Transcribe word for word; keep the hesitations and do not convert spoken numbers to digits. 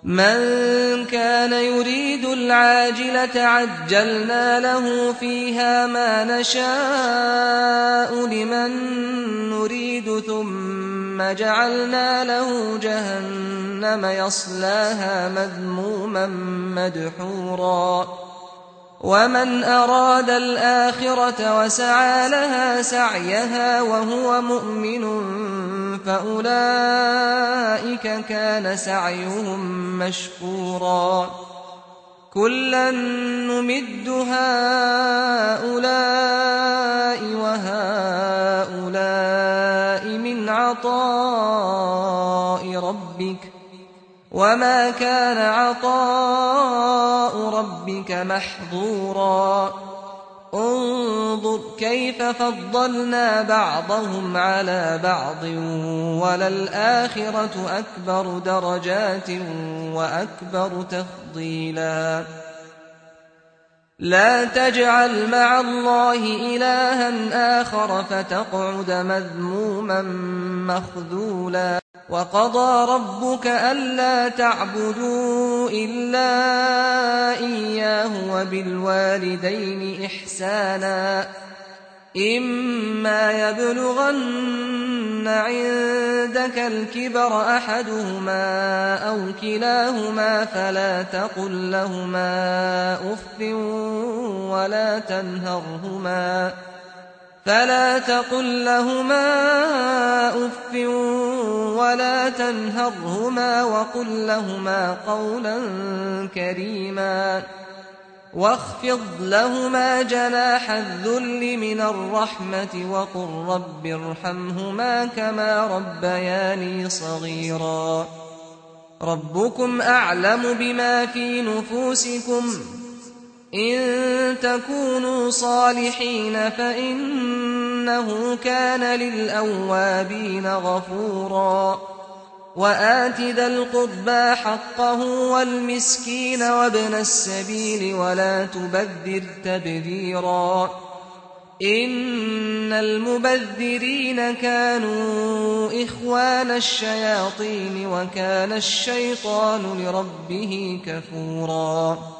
مَن كَانَ يُرِيدُ الْعَاجِلَةَ عَجَّلْنَا لَهُ فِيهَا مَا نَشَاءُ لِمَن نُّرِيدُ ثُمَّ جَعَلْنَا لَهُ جَهَنَّمَ يَصْلَاهَا مَذْمُومًا مَّدْحُورًا وَمَنْ أَرَادَ الْآخِرَةَ وَسَعَىٰ لَهَا سَعْيَهَا وَهُوَ مُؤْمِنٌ فَأُولَٰئِكَ كَانَ سَعْيُهُم مَّشْكُورًا كُلًّا نُّمِدُّ هَٰؤُلَاءِ وَهَٰؤُلَاءِ مِنْ عَطَاءِ رَبِّكَ وَمَا كَانَ عَطَاءُ رَبِّكَ مَحْظُورًا انظُرْ كَيْفَ فَضَّلْنَا بَعْضَهُمْ عَلَىٰ بَعْضٍ وَلَلْآخِرَةُ أَكْبَرُ دَرَجَاتٍ وَأَكْبَرُ تَفْضِيلًا لَا تَجْعَلْ مَعَ اللَّهِ إِلَٰهًا آخَرَ فَتَقْعُدَ مَذْمُومًا مَّخْذُولًا وَقَضَىٰ رَبُّكَ أَلَّا تَعْبُدُوا إِلَّا إِيَّاهُ وَبِالْوَالِدَيْنِ إِحْسَانًا إِمَّا يَبْلُغَنَّ عِندَكَ الْكِبَرَ أَحَدُهُمَا أَوْ كِلَاهُمَا فَلَا تَقُل لَّهُمَا أُفٍّ وَلَا تَنْهَرْهُمَا فلا تقل لهما أف ولا تنهرهما وقل لهما قولا كريما واخفض لهما جناح الذل من الرحمة وقل رب ارحمهما كما ربياني صغيرا ربكم أعلم بما في نفوسكم إن تكونوا صالحين فإنه كان للأوابين غفورا وآت ذا القربى حقه والمسكين وابن السبيل ولا تبذر تبذيرا إن المبذرين كانوا إخوان الشياطين وكان الشيطان لربه كفورا